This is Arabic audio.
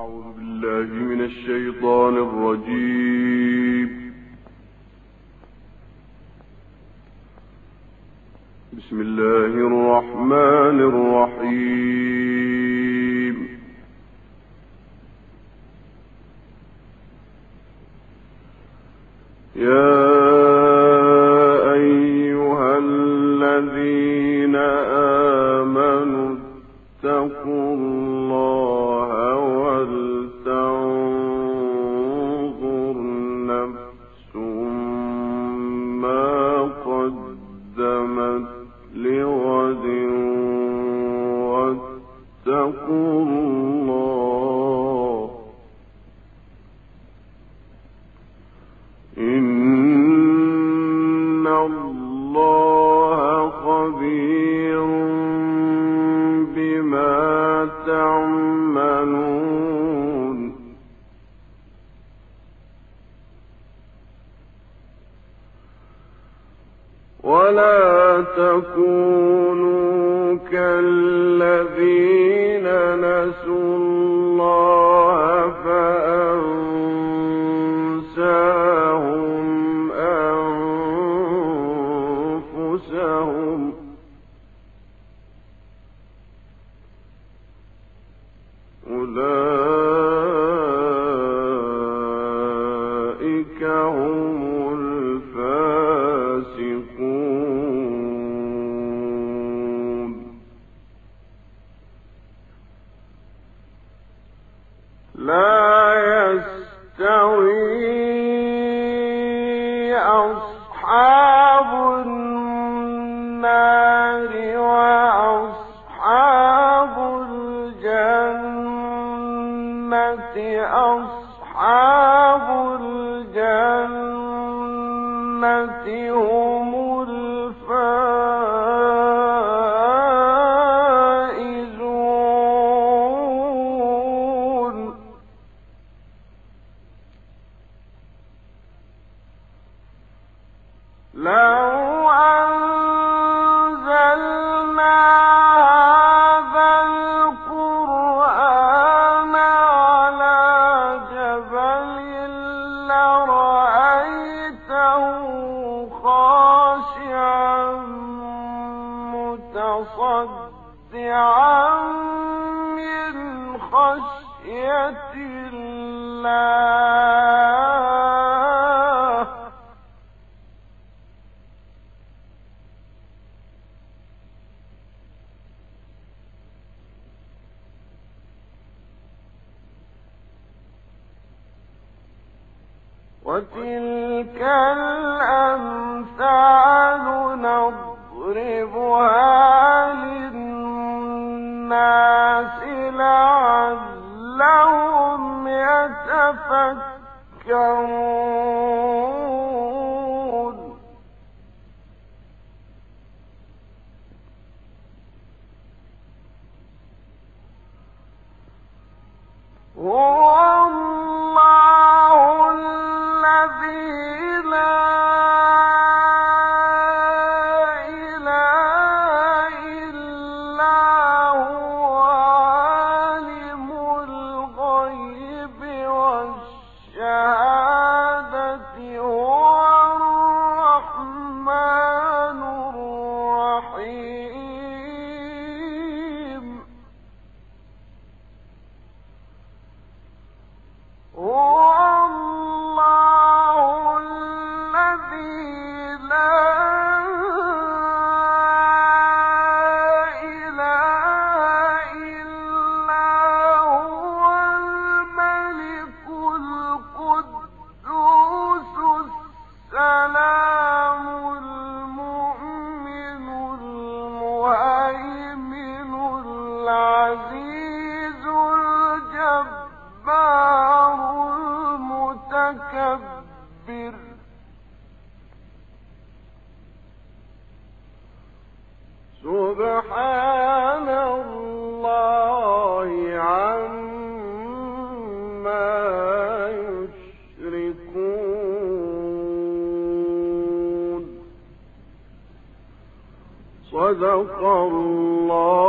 أعوذ بالله من الشيطان الرجيم. بسم الله الرحمن الرحيم. يا أيها الذين آمنوا اتقوا الله ولتنظر نفس ما قدمت لغد واتقوا الله إن الله خبير بما تعملون. ولا تكونوا كالذين نسوا الله فأنساهم أنفسهم أولئك هم الفاسقون. لا يستوي أصحاب النار وأصحاب الجنة أصحاب الجنة هم الفائزون. لو أنزلنا هذا القرآن على جبل لرأيته خاشعا متصدعا من خشية الله. وتلك الأمثال نضربها للناس لعلهم يتفكرون. هو الله الذي لا إله إلا هو عالم الغيب والشهادة هو الرحمن الرحيم. هو الله الذي لا إله إلا هو الملك القدوس السلام المؤمن المهيمن العزيز الجبار المتكبر. سبحان الله عما يشركون. صدق الله